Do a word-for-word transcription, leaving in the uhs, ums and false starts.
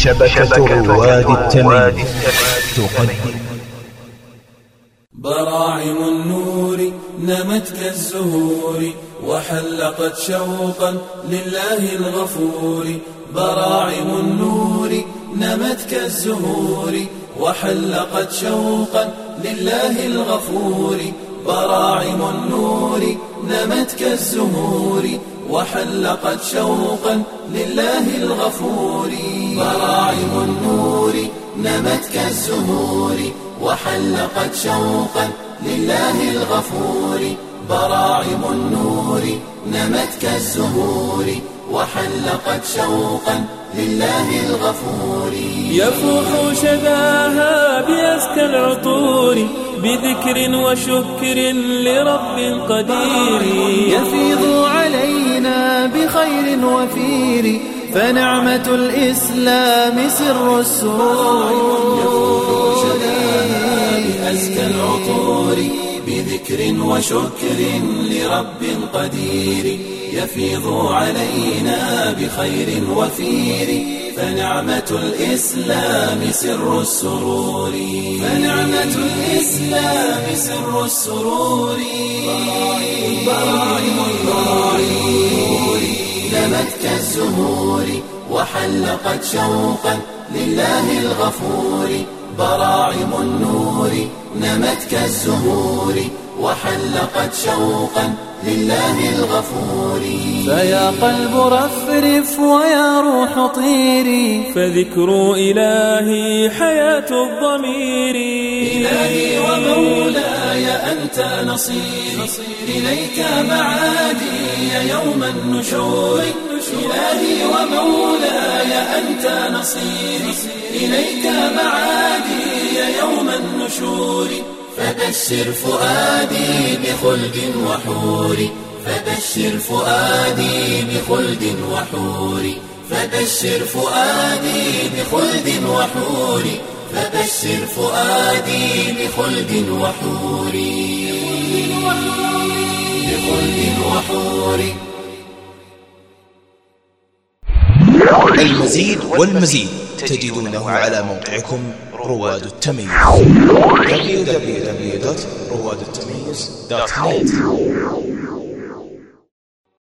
شبكة رواد التمييز تقدم براعم النور نمت كالزهور وحلقت شوقا لله الغفور. براعم النور نمت كالزهور وحلقت شوقا لله الغفور. براعم النور نمت كالزهور وحلقت شوقا لله الغفور. براعم النور نمت كالزهور وحلقت شوقا لله الغفور. براعم النور نمت كالزهور وحلقت شوقا لله الغفور. يفوح شذاها بأزكى العطور بذكر وشكر لرب قدير. يفيض علينا بخير وفير فنعمة الإسلام سر السرور. يفوح شذاها بأزكى العطور بذكر وشكر لرب قدير. يفيض علينا بخير وفير فنعمة الإسلام سر السرور. فنعمة الإسلام سر السرور. براعم النور نمت كالزهور وحلقت شوقا لله الغفور. براعم النور نمت كالزهور وحلقت شوقا لله الغفور. فيا قلب رفرف ويا روح طيري فذكر إلهي حياة الضمير. إلهي ومولاي أنت نصيري إليك معادي يوم النشور. إلهي ومولاي أنت نصيري إليك معادي يوم النشور. فبشر فؤادي بخلد وحور. فبشر فؤادي بخلد وحور. فبشر فؤادي بخلد وحور. فبشر فؤادي بخلد وحور. بخلد وحور. المزيد والمزيد تجدونه على موقعكم رواد التمييز دبليو دبليو دبليو دوت رواد التمييز دوت نت.